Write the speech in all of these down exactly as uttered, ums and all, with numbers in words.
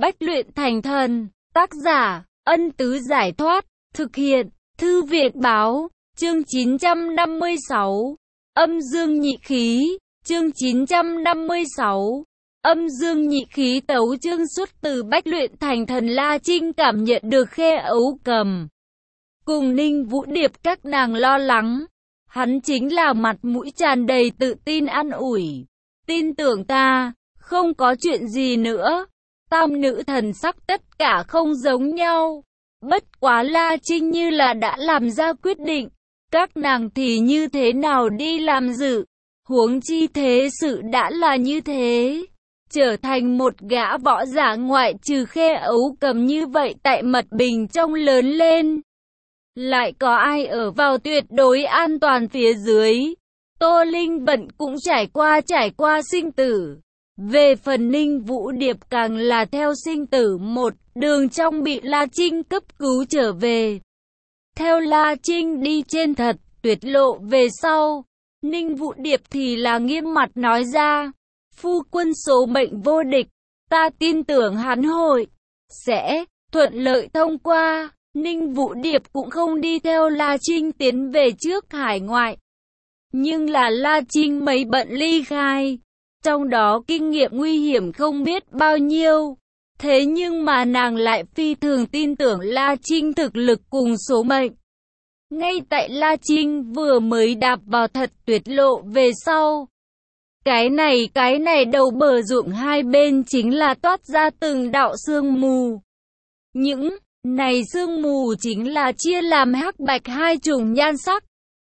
Bách luyện thành thần. Tác giả, Ân Tứ Giải Thoát. Thực hiện, Thư Viện Báo. Chương chín trăm năm mươi sáu. Âm dương nhị khí. Chương chín trăm năm mươi sáu. Âm dương nhị khí tấu chương. Xuất từ Bách luyện thành thần. La Trinh cảm nhận được Khê Ấu Cầm cùng Ninh Vũ Điệp các nàng lo lắng. Hắn chính là mặt mũi tràn đầy tự tin an ủi. Tin tưởng ta, không có chuyện gì nữa. Tam nữ thần sắc tất cả không giống nhau. Bất quá La Trinh như là đã làm ra quyết định. Các nàng thì như thế nào đi làm dự. Huống chi thế sự đã là như thế. Trở thành một gã võ giả ngoại trừ Khê Ấu Cầm như vậy tại Mật Bình trong lớn lên. Lại có ai ở vào tuyệt đối an toàn phía dưới. Tô Linh Vận cũng trải qua trải qua sinh tử. Về phần Ninh Vũ Điệp càng là theo sinh tử một đường trong bị La Trinh cấp cứu trở về. Theo La Trinh đi trên thật tuyệt lộ về sau, Ninh Vũ Điệp thì là nghiêm mặt nói ra, phu quân số mệnh vô địch, ta tin tưởng hắn hội sẽ thuận lợi thông qua. Ninh Vũ Điệp cũng không đi theo La Trinh tiến về trước hải ngoại. Nhưng là La Trinh mấy bận ly khai. Trong đó kinh nghiệm nguy hiểm không biết bao nhiêu. Thế nhưng mà nàng lại phi thường tin tưởng La Trinh thực lực cùng số mệnh. Ngay tại La Trinh vừa mới đạp vào thật tuyệt lộ về sau. Cái này cái này đầu bờ ruộng hai bên chính là toát ra từng đạo sương mù. Những này sương mù chính là chia làm hắc bạch hai chủng nhan sắc.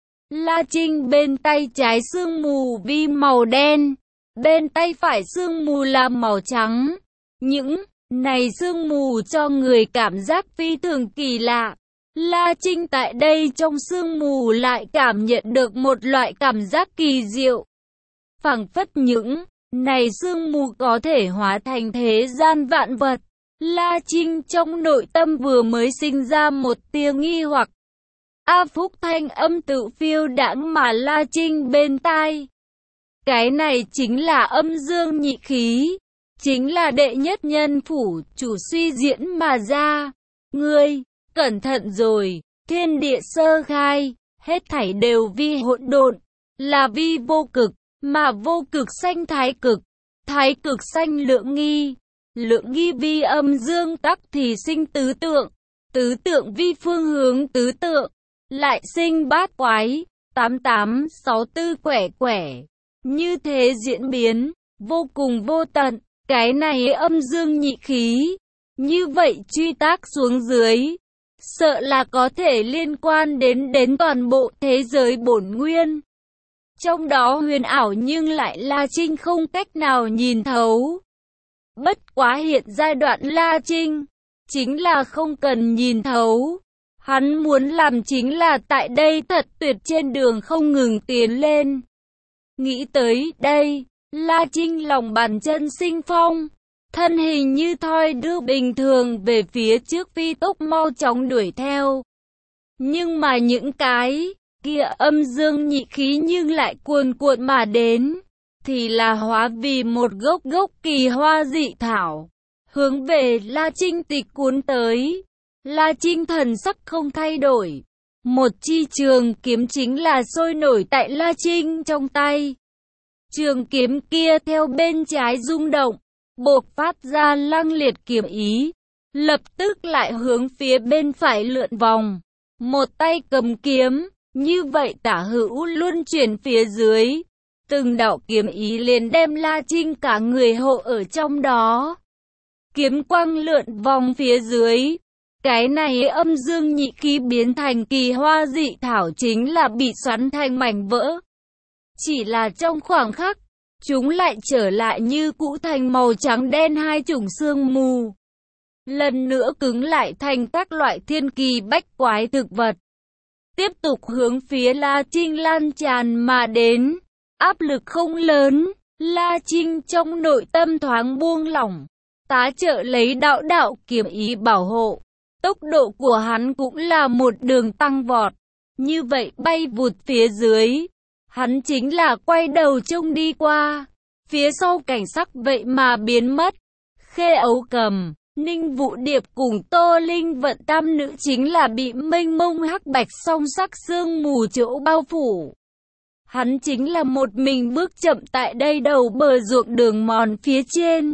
La Trinh bên tay trái sương mù vi màu đen, bên tay phải sương mù là màu trắng. Những này sương mù cho người cảm giác phi thường kỳ lạ. La Trinh tại đây trong sương mù lại cảm nhận được một loại cảm giác kỳ diệu. Phảng phất những này sương mù có thể hóa thành thế gian vạn vật. La Trinh trong nội tâm vừa mới sinh ra một tia nghi hoặc. A Phúc thanh âm tự phiêu đãng mà La Trinh bên tai. Cái này chính là âm dương nhị khí, chính là đệ nhất nhân phủ chủ suy diễn mà ra. Ngươi, cẩn thận rồi, thiên địa sơ khai, hết thảy đều vi hỗn độn, là vi vô cực, mà vô cực sanh thái cực, thái cực sanh lượng nghi. Lượng nghi vi âm dương tắc thì sinh tứ tượng, tứ tượng vi phương hướng tứ tượng, lại sinh bát quái, tám tám sáu tư quẻ quẻ. Như thế diễn biến, vô cùng vô tận, cái này âm dương nhị khí. Như vậy truy tác xuống dưới, sợ là có thể liên quan đến đến toàn bộ thế giới bổn nguyên. Trong đó huyền ảo nhưng lại La Trinh không cách nào nhìn thấu. Bất quá hiện giai đoạn La Trinh, chính là không cần nhìn thấu. Hắn muốn làm chính là tại đây thật tuyệt trên đường không ngừng tiến lên. Nghĩ tới đây, La Trinh lòng bàn chân sinh phong, thân hình như thoi đưa bình thường về phía trước phi tốc mau chóng đuổi theo. Nhưng mà những cái kia âm dương nhị khí nhưng lại cuồn cuộn mà đến, thì là hóa vì một gốc gốc kỳ hoa dị thảo, hướng về La Trinh tịch cuốn tới. La Trinh thần sắc không thay đổi. Một chi trường kiếm chính là sôi nổi tại La Trinh trong tay. Trường kiếm kia theo bên trái rung động, bộc phát ra lăng liệt kiếm ý, lập tức lại hướng phía bên phải lượn vòng. Một tay cầm kiếm, như vậy tả hữu luân chuyển phía dưới. Từng đạo kiếm ý liền đem La Trinh cả người hộ ở trong đó. Kiếm quang lượn vòng phía dưới. Cái này âm dương nhị khí biến thành kỳ hoa dị thảo chính là bị xoắn thành mảnh vỡ. Chỉ là trong khoảng khắc, chúng lại trở lại như cũ thành màu trắng đen hai chủng sương mù. Lần nữa cứng lại thành các loại thiên kỳ bách quái thực vật. Tiếp tục hướng phía La Trinh lan tràn mà đến. Áp lực không lớn, La Trinh trong nội tâm thoáng buông lỏng. Tá trợ lấy đạo đạo kiếm ý bảo hộ. Tốc độ của hắn cũng là một đường tăng vọt. Như vậy bay vụt phía dưới. Hắn chính là quay đầu trông đi qua. Phía sau cảnh sắc vậy mà biến mất. Khê Ấu Cầm, Ninh Vũ Điệp cùng Tô Linh Vận tam nữ chính là bị mênh mông hắc bạch song sắc sương mù chỗ bao phủ. Hắn chính là một mình bước chậm tại đây đầu bờ ruộng đường mòn phía trên.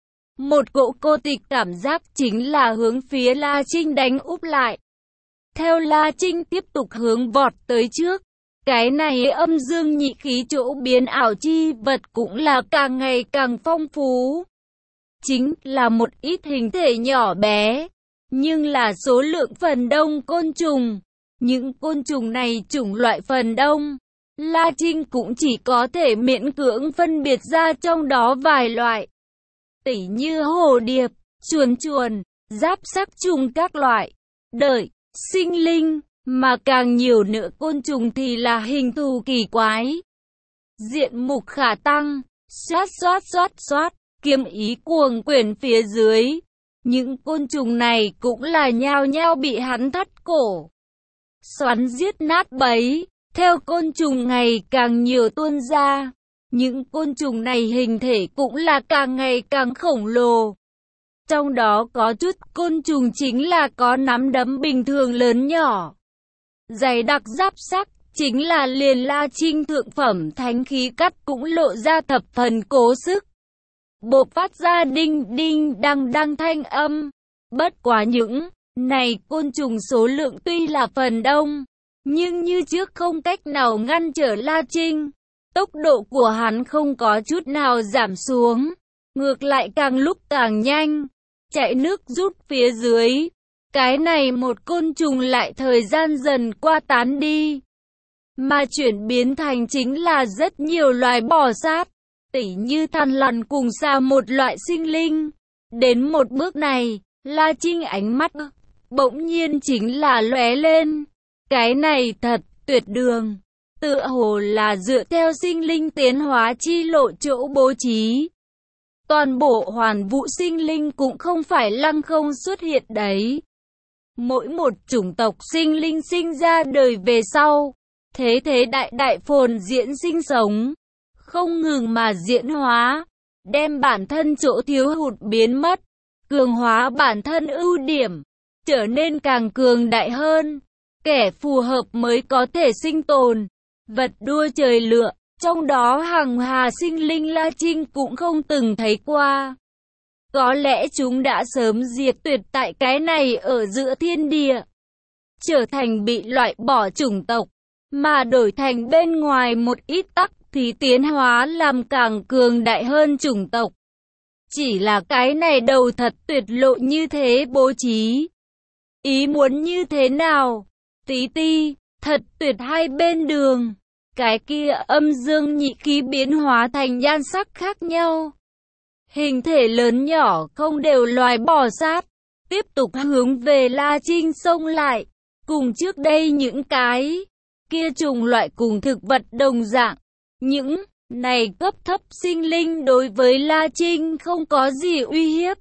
Một cỗ cô tịch cảm giác chính là hướng phía La Trinh đánh úp lại. Theo La Trinh tiếp tục hướng vọt tới trước, cái này âm dương nhị khí chỗ biến ảo chi vật cũng là càng ngày càng phong phú. Chính là một ít hình thể nhỏ bé, nhưng là số lượng phần đông côn trùng. Những côn trùng này chủng loại phần đông, La Trinh cũng chỉ có thể miễn cưỡng phân biệt ra trong đó vài loại. Tỉ như hồ điệp, chuồn chuồn, giáp sắc trùng các loại, đợi, sinh linh, mà càng nhiều nữa côn trùng thì là hình thù kỳ quái. Diện mục khả tăng, xoát xoát xoát xoát, kiếm ý cuồng quyển phía dưới. Những côn trùng này cũng là nhao nhao bị hắn thắt cổ, xoắn giết nát bấy. Theo côn trùng ngày càng nhiều tuôn ra, những côn trùng này hình thể cũng là càng ngày càng khổng lồ. Trong đó có chút côn trùng chính là có nắm đấm bình thường lớn nhỏ, dày đặc giáp sắc, chính là liền La Trinh thượng phẩm thánh khí cắt cũng lộ ra thập phần cố sức, bộc phát ra đinh đinh đăng đăng thanh âm. Bất quá những này côn trùng số lượng tuy là phần đông, nhưng như trước không cách nào ngăn trở La Trinh. Tốc độ của hắn không có chút nào giảm xuống, ngược lại càng lúc càng nhanh, chạy nước rút phía dưới. Cái này một côn trùng lại thời gian dần qua tán đi, mà chuyển biến thành chính là rất nhiều loài bò sát, tỉ như thằn lằn cùng xa một loại sinh linh. Đến một bước này, La Trinh ánh mắt bỗng nhiên chính là lóe lên. Cái này thật tuyệt đường, tựa hồ là dựa theo sinh linh tiến hóa chi lộ chỗ bố trí. Toàn bộ hoàn vũ sinh linh cũng không phải lăng không xuất hiện đấy. Mỗi một chủng tộc sinh linh sinh ra đời về sau, thế thế đại đại phồn diễn sinh sống, không ngừng mà diễn hóa, đem bản thân chỗ thiếu hụt biến mất, cường hóa bản thân ưu điểm, trở nên càng cường đại hơn. Kẻ phù hợp mới có thể sinh tồn, vật đua trời lựa, trong đó hằng hà sinh linh La Trinh cũng không từng thấy qua. Có lẽ chúng đã sớm diệt tuyệt tại cái này ở giữa thiên địa, trở thành bị loại bỏ chủng tộc, mà đổi thành bên ngoài một ít tắc thì tiến hóa làm càng cường đại hơn chủng tộc. Chỉ là cái này đầu thật tuyệt lộ như thế bố trí. Ý muốn như thế nào? Tí ti, thật tuyệt hai bên đường. Cái kia âm dương nhị khí biến hóa thành nhan sắc khác nhau. Hình thể lớn nhỏ không đều loài bò sát. Tiếp tục hướng về La Trinh xông lại. Cùng trước đây những cái kia trùng loại cùng thực vật đồng dạng. Những này cấp thấp sinh linh đối với La Trinh không có gì uy hiếp.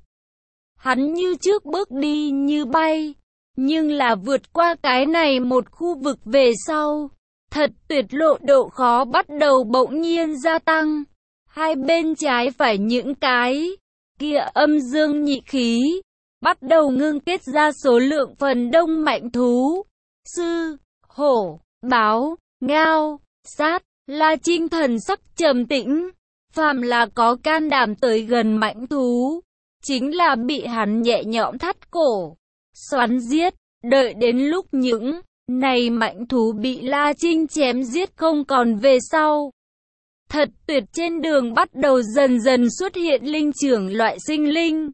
Hắn như trước bước đi như bay. Nhưng là vượt qua cái này một khu vực về sau, thật tuyệt lộ độ khó bắt đầu bỗng nhiên gia tăng. Hai bên trái phải những cái kia âm dương nhị khí, bắt đầu ngưng kết ra số lượng phần đông mạnh thú. Sư, hổ, báo, ngao, sát. La Trinh thần sắc trầm tĩnh, phàm là có can đảm tới gần mãnh thú, chính là bị hắn nhẹ nhõm thắt cổ, xoắn giết. Đợi đến lúc những này mãnh thú bị La Trinh chém giết không còn về sau, thật tuyệt trên đường bắt đầu dần dần xuất hiện linh trưởng loại sinh linh.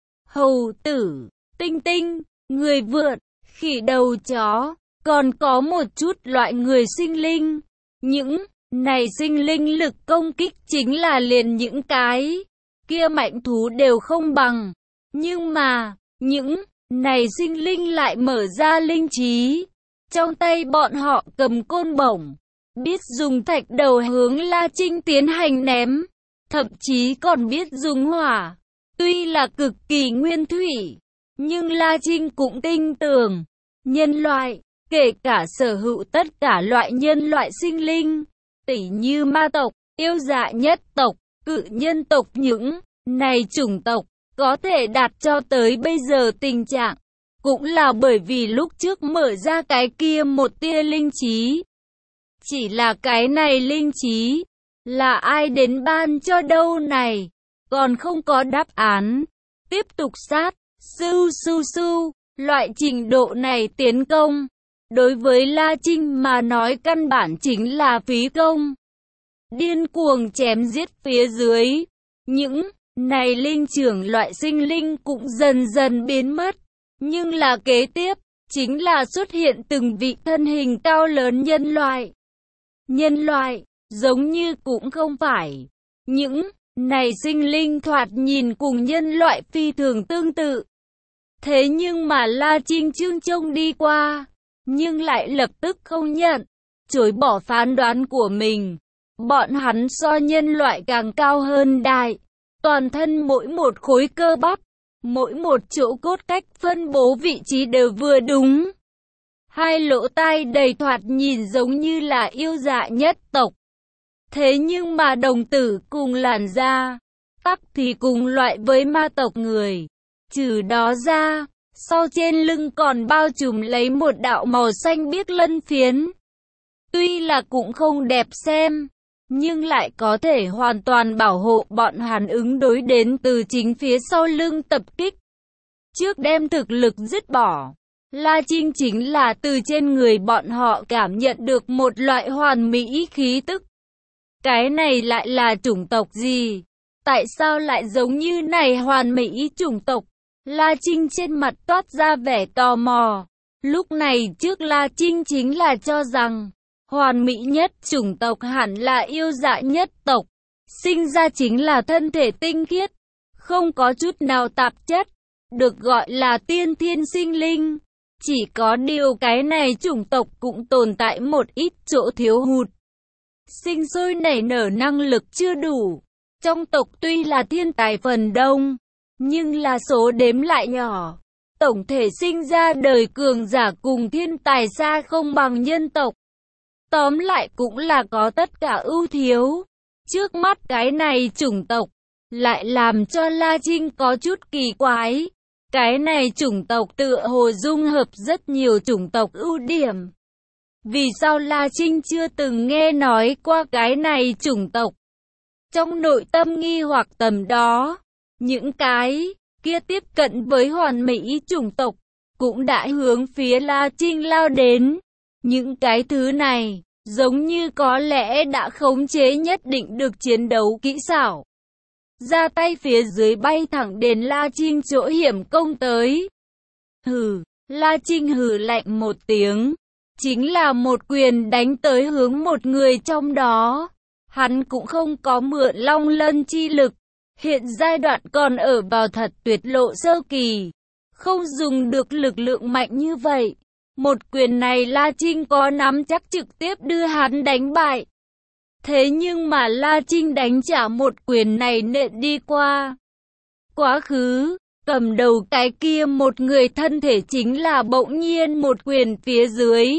Hầu tử, tinh tinh, người vượn, khỉ đầu chó, còn có một chút loại người sinh linh. Những này sinh linh lực công kích chính là liền những cái kia mạnh thú đều không bằng. Nhưng mà, những này sinh linh lại mở ra linh trí. Trong tay bọn họ cầm côn bổng, biết dùng thạch đầu hướng La Trinh tiến hành ném, thậm chí còn biết dùng hỏa. Tuy là cực kỳ nguyên thủy, nhưng La Trinh cũng tin tưởng, nhân loại, kể cả sở hữu tất cả loại nhân loại sinh linh, tỉ như ma tộc, yêu dạ nhất tộc, cự nhân tộc, những này chủng tộc, có thể đạt cho tới bây giờ tình trạng, cũng là bởi vì lúc trước mở ra cái kia một tia linh trí. Chỉ là cái này linh trí, là ai đến ban cho đâu này, còn không có đáp án. Tiếp tục sát, sưu sưu sưu, loại trình độ này tiến công. Đối với La Trinh mà nói căn bản chính là phí công. Điên cuồng chém giết phía dưới. Những này linh trưởng loại sinh linh cũng dần dần biến mất. Nhưng là kế tiếp, chính là xuất hiện từng vị thân hình cao lớn nhân loại. Nhân loại, giống như cũng không phải. Những này sinh linh thoạt nhìn cùng nhân loại phi thường tương tự. Thế nhưng mà La Trinh Chương trông đi qua, nhưng lại lập tức không nhận, chối bỏ phán đoán của mình. Bọn hắn so nhân loại càng cao hơn đại, toàn thân mỗi một khối cơ bắp, mỗi một chỗ cốt cách phân bố vị trí đều vừa đúng. Hai lỗ tai đầy thoạt nhìn giống như là yêu dạ nhất tộc. Thế nhưng mà đồng tử cùng làn da, tắc thì cùng loại với ma tộc người. Trừ đó ra, sau trên lưng còn bao trùm lấy một đạo màu xanh biếc lân phiến. Tuy là cũng không đẹp xem, nhưng lại có thể hoàn toàn bảo hộ bọn hắn ứng đối đến từ chính phía sau lưng tập kích. Trước đem thực lực dứt bỏ, La Trinh chính là từ trên người bọn họ cảm nhận được một loại hoàn mỹ khí tức. Cái này lại là chủng tộc gì? Tại sao lại giống như này hoàn mỹ chủng tộc? La Trinh trên mặt toát ra vẻ tò mò. Lúc này trước La Trinh chính là cho rằng hoàn mỹ nhất chủng tộc hẳn là yêu dạ nhất tộc. Sinh ra chính là thân thể tinh khiết, không có chút nào tạp chất, được gọi là tiên thiên sinh linh. Chỉ có điều cái này chủng tộc cũng tồn tại một ít chỗ thiếu hụt. Sinh sôi nảy nở năng lực chưa đủ. Trong tộc tuy là thiên tài phần đông, nhưng là số đếm lại nhỏ. Tổng thể sinh ra đời cường giả cùng thiên tài xa không bằng nhân tộc. Tóm lại cũng là có tất cả ưu thiếu. Trước mắt cái này chủng tộc, lại làm cho La Trinh có chút kỳ quái. Cái này chủng tộc tựa hồ dung hợp rất nhiều chủng tộc ưu điểm. Vì sao La Trinh chưa từng nghe nói qua cái này chủng tộc? Trong nội tâm nghi hoặc tầm đó, những cái kia tiếp cận với hoàn mỹ chủng tộc cũng đã hướng phía La Trinh lao đến. Những cái thứ này, giống như có lẽ đã khống chế nhất định được chiến đấu kỹ xảo. Ra tay phía dưới bay thẳng đến La Trinh chỗ hiểm công tới. Hừ, La Trinh hừ lạnh một tiếng. Chính là một quyền đánh tới hướng một người trong đó. Hắn cũng không có mượn long lân chi lực. Hiện giai đoạn còn ở vào thật tuyệt lộ sơ kỳ. Không dùng được lực lượng mạnh như vậy. Một quyền này La Trinh có nắm chắc trực tiếp đưa hắn đánh bại. Thế nhưng mà La Trinh đánh trả một quyền này nện đi qua. Quá khứ, cầm đầu cái kia một người thân thể chính là bỗng nhiên một quyền phía dưới.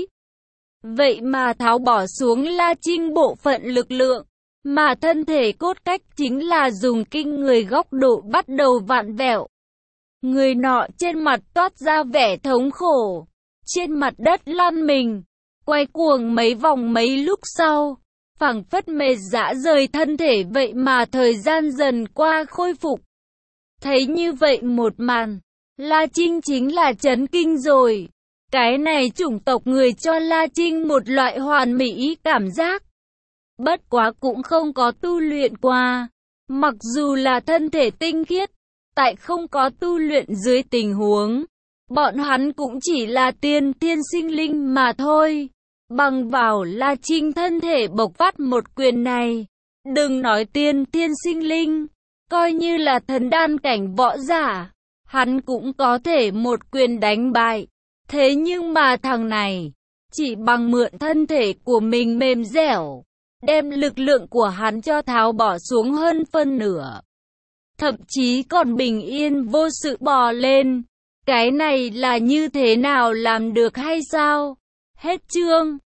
Vậy mà tháo bỏ xuống La Trinh bộ phận lực lượng, mà thân thể cốt cách chính là dùng kinh người góc độ bắt đầu vặn vẹo. Người nọ trên mặt toát ra vẻ thống khổ, trên mặt đất lăn mình, quay cuồng mấy vòng mấy lúc sau, phảng phất mệt rã rời thân thể vậy mà thời gian dần qua khôi phục. Thấy như vậy một màn, La Trinh chính là chấn kinh rồi. Cái này chủng tộc người cho La Trinh một loại hoàn mỹ cảm giác. Bất quá cũng không có tu luyện qua. Mặc dù là thân thể tinh khiết, tại không có tu luyện dưới tình huống, bọn hắn cũng chỉ là tiên thiên sinh linh mà thôi. Bằng vào La Trinh thân thể bộc phát một quyền này, đừng nói tiên thiên sinh linh, coi như là thần đan cảnh võ giả, hắn cũng có thể một quyền đánh bại. Thế nhưng mà thằng này, chỉ bằng mượn thân thể của mình mềm dẻo, đem lực lượng của hắn cho tháo bỏ xuống hơn phân nửa. Thậm chí còn bình yên vô sự bò lên. Cái này là như thế nào làm được hay sao? Hết chương.